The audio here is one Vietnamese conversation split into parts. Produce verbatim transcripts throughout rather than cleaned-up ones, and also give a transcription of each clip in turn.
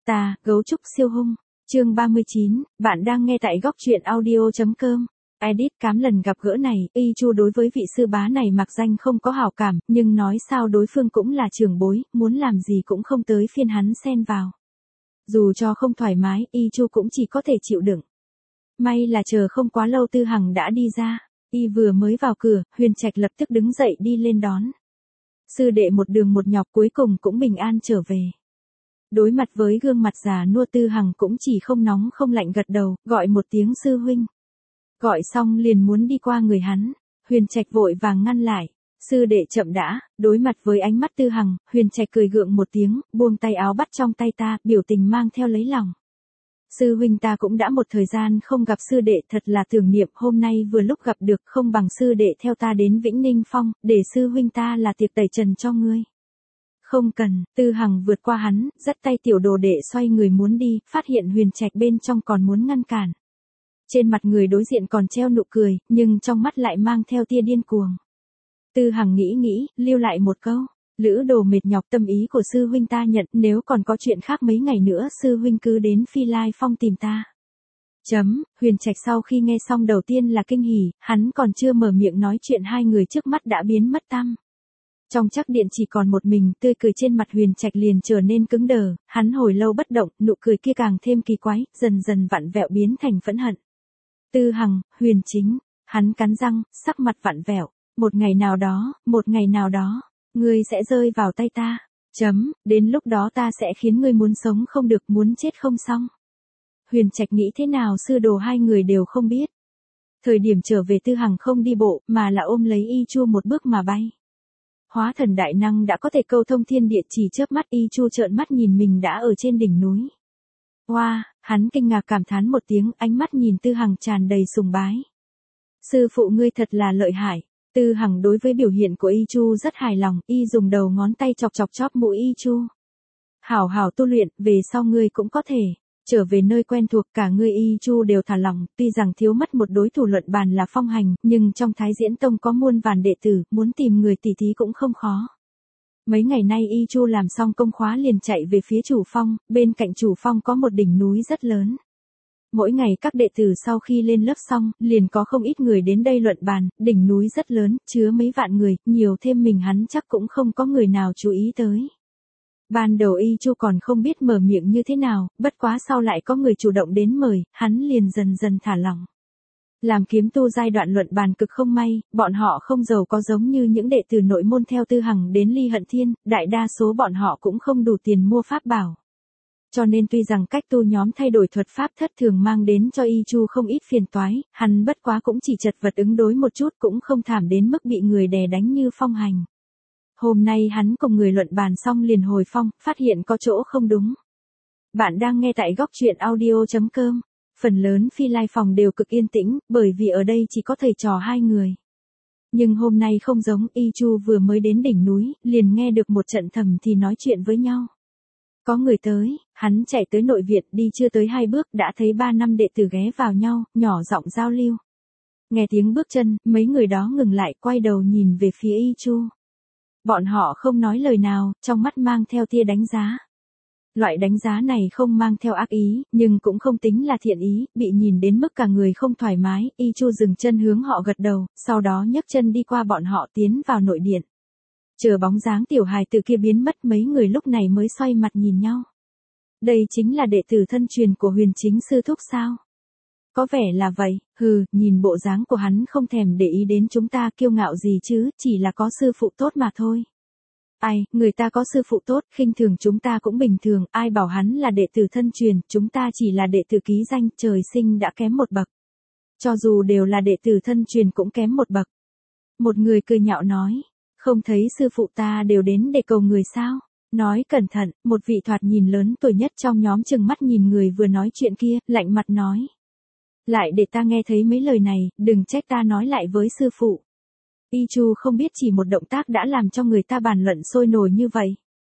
Ta, gấu trúc siêu hung. Chương ba mươi chín, bạn đang nghe tại góc truyện audio chấm com. Edit cám lần gặp gỡ này, Y Chu đối với vị sư bá này mặc danh không có hảo cảm, nhưng nói sao đối phương cũng là trưởng bối, muốn làm gì cũng không tới phiên hắn xen vào. Dù cho không thoải mái, Y Chu cũng chỉ có thể chịu đựng. May là chờ không quá lâu Tư Hằng đã đi ra. Y vừa mới vào cửa, Huyền Trạch lập tức đứng dậy đi lên đón. Sư đệ một đường một nhọc cuối cùng cũng bình an trở về. Đối mặt với gương mặt già nua Tư Hằng cũng chỉ không nóng không lạnh gật đầu, gọi một tiếng sư huynh. Gọi xong liền muốn đi qua người hắn, Huyền Trạch vội vàng ngăn lại. Sư đệ chậm đã. Đối mặt với ánh mắt Tư Hằng, Huyền Trạch cười gượng một tiếng, buông tay áo bắt trong tay ta, biểu tình mang theo lấy lòng. Sư huynh ta cũng đã một thời gian không gặp sư đệ, thật là tưởng niệm, hôm nay vừa lúc gặp được, không bằng sư đệ theo ta đến Vĩnh Ninh Phong, để sư huynh ta là tiệc tẩy trần cho ngươi. Không cần. Tư Hằng vượt qua hắn, dắt tay tiểu đồ đệ xoay người muốn đi, phát hiện Huyền Trạch bên trong còn muốn ngăn cản. Trên mặt người đối diện còn treo nụ cười, nhưng trong mắt lại mang theo tia điên cuồng. Tư Hằng nghĩ nghĩ, lưu lại một câu. Lữ đồ mệt nhọc, tâm ý của sư huynh ta nhận, nếu còn có chuyện khác mấy ngày nữa sư huynh cứ đến Phi Lai Phong tìm ta. Chấm. Huyền Trạch sau khi nghe xong đầu tiên là kinh hỉ, hắn còn chưa mở miệng nói chuyện hai người trước mắt đã biến mất tăm. Trong chắc điện chỉ còn một mình, tươi cười trên mặt Huyền Trạch liền trở nên cứng đờ, hắn hồi lâu bất động, nụ cười kia càng thêm kỳ quái, dần dần vặn vẹo biến thành phẫn hận. Tư Hằng, Huyền Chính, hắn cắn răng, sắc mặt vặn vẹo, một ngày nào đó, một ngày nào đó, ngươi sẽ rơi vào tay ta. Chấm. Đến lúc đó ta sẽ khiến ngươi muốn sống không được, muốn chết không xong. Huyền Trạch nghĩ thế nào sư đồ hai người đều không biết. Thời điểm trở về Tư Hằng không đi bộ, mà là ôm lấy Y Chu một bước mà bay. Hóa thần đại năng đã có thể câu thông thiên địa, chỉ chớp mắt Y Chu trợn mắt nhìn mình đã ở trên đỉnh núi. Wow, hắn kinh ngạc cảm thán một tiếng, ánh mắt nhìn Tư Hằng tràn đầy sùng bái. Sư phụ ngươi thật là lợi hại. Tư Hằng đối với biểu hiện của Y Chu rất hài lòng, y dùng đầu ngón tay chọc chọc chóp mũi Y Chu. Hảo hảo tu luyện, về sau ngươi cũng có thể trở về nơi quen thuộc, cả ngươi Y Chu đều thả lỏng, tuy rằng thiếu mất một đối thủ luận bàn là Phong Hành, nhưng trong Thái Diễn Tông có muôn vàn đệ tử, muốn tìm người tỉ thí cũng không khó. Mấy ngày nay Y Chu làm xong công khóa liền chạy về phía chủ phong, bên cạnh chủ phong có một đỉnh núi rất lớn. Mỗi ngày các đệ tử sau khi lên lớp xong, liền có không ít người đến đây luận bàn, đỉnh núi rất lớn, chứa mấy vạn người, nhiều thêm mình hắn chắc cũng không có người nào chú ý tới. Ban đầu Y Chu còn không biết mở miệng như thế nào, bất quá sau lại có người chủ động đến mời, hắn liền dần dần thả lỏng. Làm kiếm tu giai đoạn luận bàn cực không may, bọn họ không giàu có giống như những đệ tử nội môn theo Tư Hằng đến Ly Hận Thiên, đại đa số bọn họ cũng không đủ tiền mua pháp bảo. Cho nên tuy rằng cách tu nhóm thay đổi thuật pháp thất thường mang đến cho Y Chu không ít phiền toái, hắn bất quá cũng chỉ chật vật ứng đối một chút, cũng không thảm đến mức bị người đè đánh như Phong Hành. Hôm nay hắn cùng người luận bàn xong liền hồi phong, phát hiện có chỗ không đúng. Bạn đang nghe tại góc truyện audio chấm com. Phần lớn Phi Lai Phòng đều cực yên tĩnh, bởi vì ở đây chỉ có thầy trò hai người. Nhưng hôm nay không giống, Y Chu vừa mới đến đỉnh núi, liền nghe được một trận thầm thì nói chuyện với nhau. Có người tới, hắn chạy tới nội viện, đi chưa tới hai bước đã thấy ba năm đệ tử ghé vào nhau, nhỏ giọng giao lưu. Nghe tiếng bước chân, mấy người đó ngừng lại, quay đầu nhìn về phía Y Chu. Bọn họ không nói lời nào, trong mắt mang theo tia đánh giá. Loại đánh giá này không mang theo ác ý, nhưng cũng không tính là thiện ý, bị nhìn đến mức cả người không thoải mái, Y Chu dừng chân hướng họ gật đầu, sau đó nhấc chân đi qua bọn họ tiến vào nội điện. Chờ bóng dáng tiểu hài tử kia biến mất, mấy người lúc này mới xoay mặt nhìn nhau. Đây chính là đệ tử thân truyền của Huyền Chính sư thúc sao? Có vẻ là vậy, hừ, nhìn bộ dáng của hắn không thèm để ý đến chúng ta, kiêu ngạo gì chứ, chỉ là có sư phụ tốt mà thôi. Ai, người ta có sư phụ tốt, khinh thường chúng ta cũng bình thường, ai bảo hắn là đệ tử thân truyền, chúng ta chỉ là đệ tử ký danh, trời sinh đã kém một bậc. Cho dù đều là đệ tử thân truyền cũng kém một bậc. Một người cười nhạo nói, không thấy sư phụ ta đều đến để cầu người sao? Nói cẩn thận, một vị thoạt nhìn lớn tuổi nhất trong nhóm chừng mắt nhìn người vừa nói chuyện kia, lạnh mặt nói. Lại để ta nghe thấy mấy lời này, đừng trách ta nói lại với sư phụ. Y Chu không biết chỉ một động tác đã làm cho người ta bàn luận sôi nổi như vậy.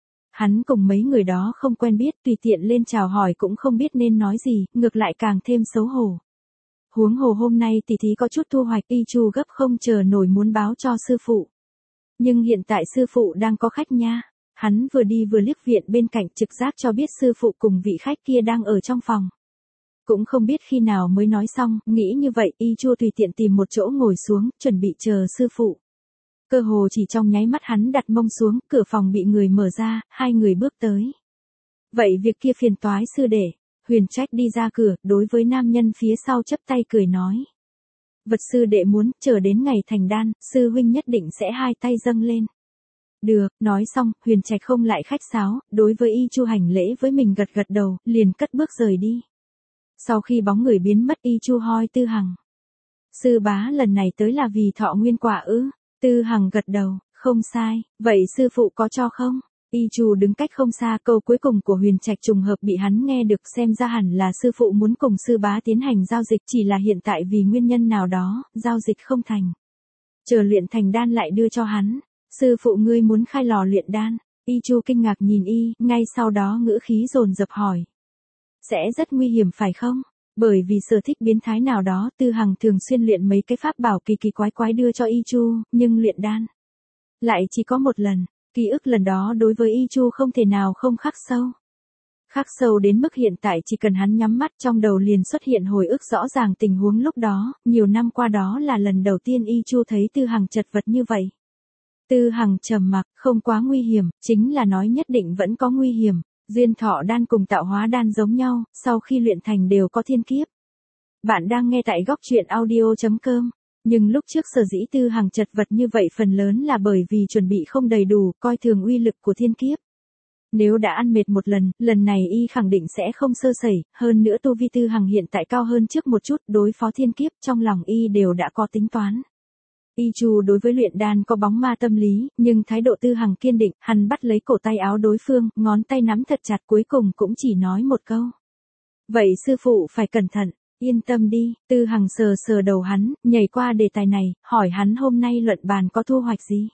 Hắn cùng mấy người đó không quen biết, tùy tiện lên chào hỏi cũng không biết nên nói gì, ngược lại càng thêm xấu hổ. Huống hồ hôm nay tỷ thí có chút thu hoạch, Y Chu gấp không chờ nổi muốn báo cho sư phụ. Nhưng hiện tại sư phụ đang có khách nha. Hắn vừa đi vừa liếc viện bên cạnh, trực giác cho biết sư phụ cùng vị khách kia đang ở trong phòng. Cũng không biết khi nào mới nói xong, nghĩ như vậy, Y Chu tùy tiện tìm một chỗ ngồi xuống, chuẩn bị chờ sư phụ. Cơ hồ chỉ trong nháy mắt hắn đặt mông xuống, cửa phòng bị người mở ra, hai người bước tới. Vậy việc kia phiền toái sư đệ. Huyền Trách đi ra cửa, đối với nam nhân phía sau chắp tay cười nói. Vật sư đệ muốn, chờ đến ngày thành đan, sư huynh nhất định sẽ hai tay dâng lên. Được, nói xong, Huyền Trạch không lại khách sáo, đối với Y Chu hành lễ với mình gật gật đầu, liền cất bước rời đi. Sau khi bóng người biến mất, Y Chu hoi Tư Hằng. Sư bá lần này tới là vì thọ nguyên quả ư? Tư Hằng gật đầu, không sai, vậy sư phụ có cho không? Y Chu đứng cách không xa, câu cuối cùng của Huyền Trạch trùng hợp bị hắn nghe được, xem ra hẳn là sư phụ muốn cùng sư bá tiến hành giao dịch, chỉ là hiện tại vì nguyên nhân nào đó, giao dịch không thành. Chờ luyện thành đan lại đưa cho hắn. Sư phụ ngươi muốn khai lò luyện đan. Y Chu kinh ngạc nhìn y, ngay sau đó ngữ khí dồn dập hỏi. Sẽ rất nguy hiểm phải không? Bởi vì sở thích biến thái nào đó, Tư Hằng thường xuyên luyện mấy cái pháp bảo kỳ kỳ quái quái đưa cho Y Chu, nhưng luyện đan lại chỉ có một lần. Ký ức lần đó đối với Y Chu không thể nào không khắc sâu. Khắc sâu đến mức hiện tại chỉ cần hắn nhắm mắt trong đầu liền xuất hiện hồi ức rõ ràng tình huống lúc đó, nhiều năm qua đó là lần đầu tiên Y Chu thấy Tư Hằng chật vật như vậy. Tư Hằng trầm mặc, không quá nguy hiểm, chính là nói nhất định vẫn có nguy hiểm. Duyên thọ đan cùng tạo hóa đan giống nhau, sau khi luyện thành đều có thiên kiếp. Bạn đang nghe tại góc truyện audio chấm com. Nhưng lúc trước sở dĩ Tư Hằng chật vật như vậy phần lớn là bởi vì chuẩn bị không đầy đủ, coi thường uy lực của thiên kiếp. Nếu đã ăn mệt một lần, lần này y khẳng định sẽ không sơ sẩy, hơn nữa tu vi Tư Hằng hiện tại cao hơn trước một chút, đối phó thiên kiếp trong lòng y đều đã có tính toán. Y Chu đối với luyện đan có bóng ma tâm lý, nhưng thái độ Tư Hằng kiên định, hắn bắt lấy cổ tay áo đối phương, ngón tay nắm thật chặt, cuối cùng cũng chỉ nói một câu. Vậy sư phụ phải cẩn thận, yên tâm đi. Tư Hằng sờ sờ đầu hắn, nhảy qua đề tài này, hỏi hắn hôm nay luận bàn có thu hoạch gì.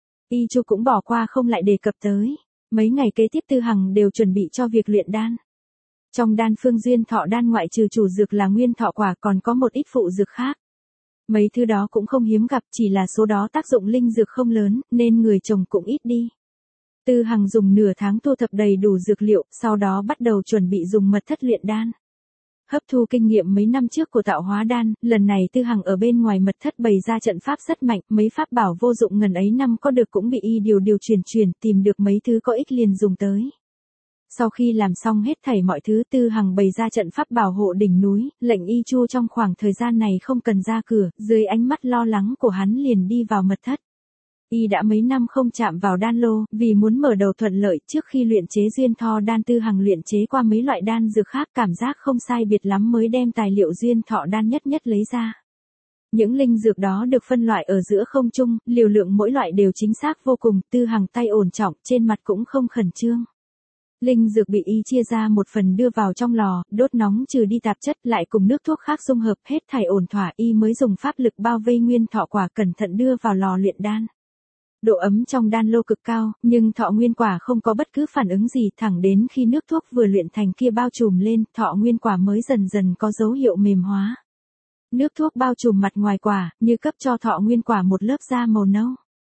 Y Chu cũng bỏ qua không lại đề cập tới. Mấy ngày kế tiếp Tư Hằng đều chuẩn bị cho việc luyện đan. Trong đan phương duyên thọ đan ngoại trừ chủ dược là nguyên thọ quả còn có một ít phụ dược khác. Mấy thứ đó cũng không hiếm gặp, chỉ là số đó tác dụng linh dược không lớn, nên người trồng cũng ít đi. Tư Hằng dùng nửa tháng thu thập đầy đủ dược liệu, sau đó bắt đầu chuẩn bị dùng mật thất luyện đan. Hấp thu kinh nghiệm mấy năm trước của tạo hóa đan, lần này Tư Hằng ở bên ngoài mật thất bày ra trận pháp rất mạnh, mấy pháp bảo vô dụng ngần ấy năm có được cũng bị y điều điều chuyển chuyển, tìm được mấy thứ có ích liền dùng tới. Sau khi làm xong hết thảy mọi thứ, Tư Hằng bày ra trận pháp bảo hộ đỉnh núi, lệnh Y Chu trong khoảng thời gian này không cần ra cửa, dưới ánh mắt lo lắng của hắn liền đi vào mật thất. Y đã mấy năm không chạm vào đan lô, vì muốn mở đầu thuận lợi, trước khi luyện chế duyên thọ đan Tư Hằng luyện chế qua mấy loại đan dược khác, cảm giác không sai biệt lắm mới đem tài liệu duyên thọ đan nhất nhất lấy ra. Những linh dược đó được phân loại ở giữa không trung, liều lượng mỗi loại đều chính xác vô cùng, Tư Hằng tay ổn trọng, trên mặt cũng không khẩn trương. Linh dược bị y chia ra một phần đưa vào trong lò, đốt nóng trừ đi tạp chất, lại cùng nước thuốc khác dung hợp, hết thảy ổn thỏa, y mới dùng pháp lực bao vây nguyên thọ quả cẩn thận đưa vào lò luyện đan. Độ ấm trong đan lô cực cao, nhưng thọ nguyên quả không có bất cứ phản ứng gì, thẳng đến khi nước thuốc vừa luyện thành kia bao trùm lên, thọ nguyên quả mới dần dần có dấu hiệu mềm hóa. Nước thuốc bao trùm mặt ngoài quả, như cấp cho thọ nguyên quả một lớp da màu nâu.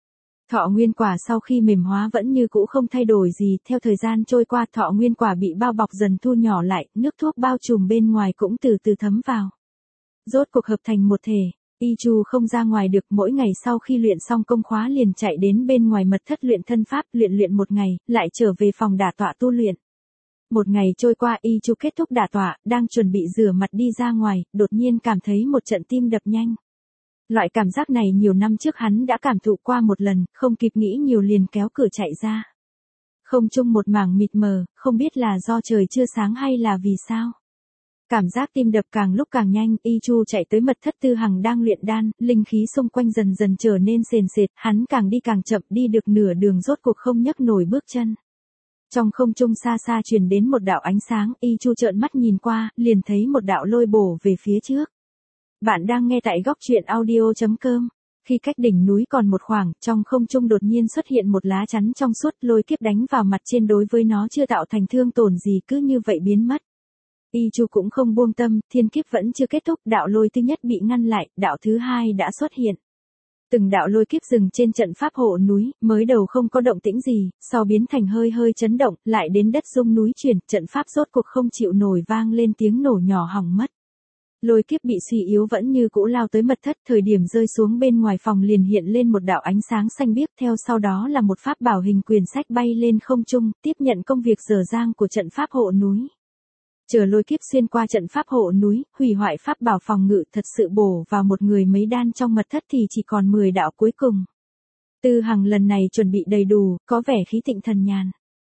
Thọ nguyên quả sau khi mềm hóa vẫn như cũ không thay đổi gì, theo thời gian trôi qua thọ nguyên quả bị bao bọc dần thu nhỏ lại, nước thuốc bao trùm bên ngoài cũng từ từ thấm vào. Rốt cuộc hợp thành một thể. Y Chu không ra ngoài được, mỗi ngày sau khi luyện xong công khóa liền chạy đến bên ngoài mật thất luyện thân pháp, luyện luyện một ngày, lại trở về phòng đả tọa tu luyện. Một ngày trôi qua, Y Chu kết thúc đả tọa, đang chuẩn bị rửa mặt đi ra ngoài, đột nhiên cảm thấy một trận tim đập nhanh. Loại cảm giác này nhiều năm trước hắn đã cảm thụ qua một lần, không kịp nghĩ nhiều liền kéo cửa chạy ra. Không trung một mảng mịt mờ, không biết là do trời chưa sáng hay là vì sao. Cảm giác tim đập càng lúc càng nhanh, Y Chu chạy tới mật thất Tư Hằng đang luyện đan, linh khí xung quanh dần dần trở nên sền sệt, hắn càng đi càng chậm, đi được nửa đường rốt cuộc không nhấc nổi bước chân. Trong không trung xa xa truyền đến một đạo ánh sáng, Y Chu trợn mắt nhìn qua, liền thấy một đạo lôi bổ về phía trước. Bạn đang nghe tại góc truyện audio chấm com. Khi cách đỉnh núi còn một khoảng, trong không trung đột nhiên xuất hiện một lá chắn trong suốt, lôi kiếp đánh vào mặt trên đối với nó chưa tạo thành thương tổn gì, cứ như vậy biến mất. Y Chu cũng không buông tâm, thiên kiếp vẫn chưa kết thúc, đạo lôi thứ nhất bị ngăn lại, đạo thứ hai đã xuất hiện. Từng đạo lôi kiếp dừng trên trận pháp hộ núi, mới đầu không có động tĩnh gì, sau biến thành hơi hơi chấn động, lại đến đất rung núi chuyển, trận pháp rốt cuộc không chịu nổi vang lên tiếng nổ nhỏ hỏng mất. Lôi kiếp bị suy yếu vẫn như cũ lao tới mật thất, thời điểm rơi xuống bên ngoài phòng liền hiện lên một đạo ánh sáng xanh biếc, theo sau đó là một pháp bảo hình quyển sách bay lên không trung, tiếp nhận công việc dở dang của trận pháp hộ núi. Chờ lôi kiếp xuyên qua trận pháp hộ núi, hủy hoại pháp bảo phòng ngự thật sự bổ vào một người mấy đan trong mật thất thì chỉ còn mười đạo cuối cùng. Tư Hằng lần này chuẩn bị đầy đủ, có vẻ khí thịnh thần nhàn.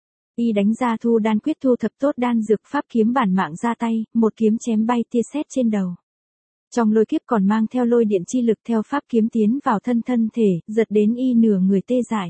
Y đánh ra thu đan quyết thu thập tốt đan dược pháp kiếm bản mạng ra tay, một kiếm chém bay tia sét trên đầu. Trong lôi kiếp còn mang theo lôi điện chi lực theo pháp kiếm tiến vào thân thân thể, giật đến Y nửa người tê dại.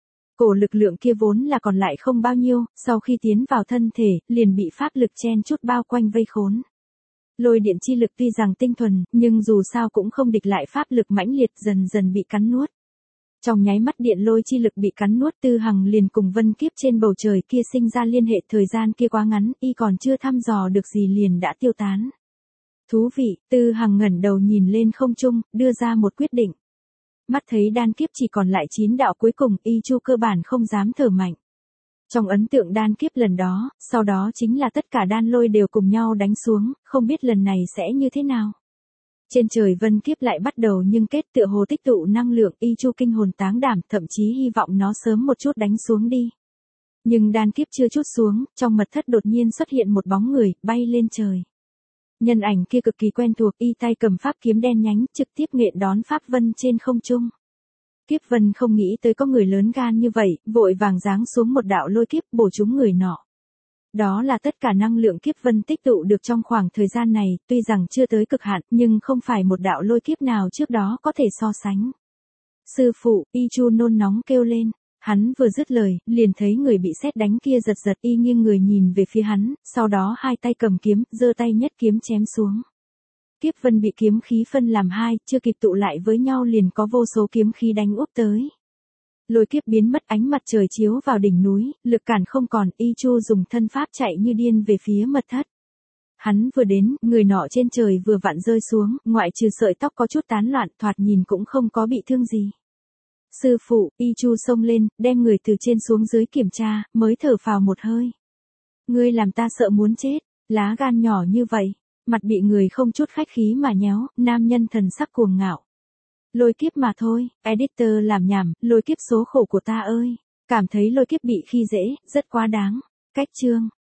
Cổ lực lượng kia vốn là còn lại không bao nhiêu, sau khi tiến vào thân thể, liền bị pháp lực chen chút bao quanh vây khốn. Lôi điện chi lực tuy rằng tinh thuần, nhưng dù sao cũng không địch lại pháp lực mãnh liệt, dần dần bị cắn nuốt. Trong nháy mắt điện lôi chi lực bị cắn nuốt, Tư Hằng liền cùng vân kiếp trên bầu trời kia sinh ra liên hệ, thời gian kia quá ngắn, Y còn chưa thăm dò được gì liền đã tiêu tán. Thú vị, Tư Hằng ngẩng đầu nhìn lên không trung, đưa ra một quyết định. Mắt thấy đan kiếp chỉ còn lại chín đạo cuối cùng, Y Chu cơ bản không dám thở mạnh. Trong ấn tượng đan kiếp lần đó, sau đó chính là tất cả đan lôi đều cùng nhau đánh xuống, không biết lần này sẽ như thế nào. Trên trời vân kiếp lại bắt đầu nhưng kết tựa hồ tích tụ năng lượng, Y Chu kinh hồn táng đảm, thậm chí hy vọng nó sớm một chút đánh xuống đi. Nhưng đan kiếp chưa chút xuống, trong mật thất đột nhiên xuất hiện một bóng người, bay lên trời. Nhân ảnh kia cực kỳ quen thuộc, Y tay cầm pháp kiếm đen nhánh, trực tiếp nghện đón pháp vân trên không trung. Kiếp vân không nghĩ tới có người lớn gan như vậy, vội vàng giáng xuống một đạo lôi kiếp bổ trúng người nọ. Đó là tất cả năng lượng kiếp vân tích tụ được trong khoảng thời gian này, tuy rằng chưa tới cực hạn, nhưng không phải một đạo lôi kiếp nào trước đó có thể so sánh. Sư phụ, Y Chu nôn nóng kêu lên. Hắn vừa dứt lời, liền thấy người bị sét đánh kia giật giật, Y nghiêng người nhìn về phía hắn, sau đó hai tay cầm kiếm, giơ tay nhất kiếm chém xuống. Kiếp vân bị kiếm khí phân làm hai, chưa kịp tụ lại với nhau liền có vô số kiếm khí đánh úp tới. Lôi kiếp biến mất, ánh mặt trời chiếu vào đỉnh núi, lực cản không còn, Y Chu dùng thân pháp chạy như điên về phía mật thất. Hắn vừa đến, người nọ trên trời vừa vặn rơi xuống, ngoại trừ sợi tóc có chút tán loạn, thoạt nhìn cũng không có bị thương gì. Sư phụ, Y Chu xông lên, đem người từ trên xuống dưới kiểm tra, mới thở phào một hơi. Ngươi làm ta sợ muốn chết, lá gan nhỏ như vậy, mặt bị người không chút khách khí mà nhéo, nam nhân thần sắc cuồng ngạo. Lôi kiếp mà thôi, editor làm nhảm, lôi kiếp số khổ của ta ơi, cảm thấy lôi kiếp bị khi dễ, rất quá đáng. Cách chương.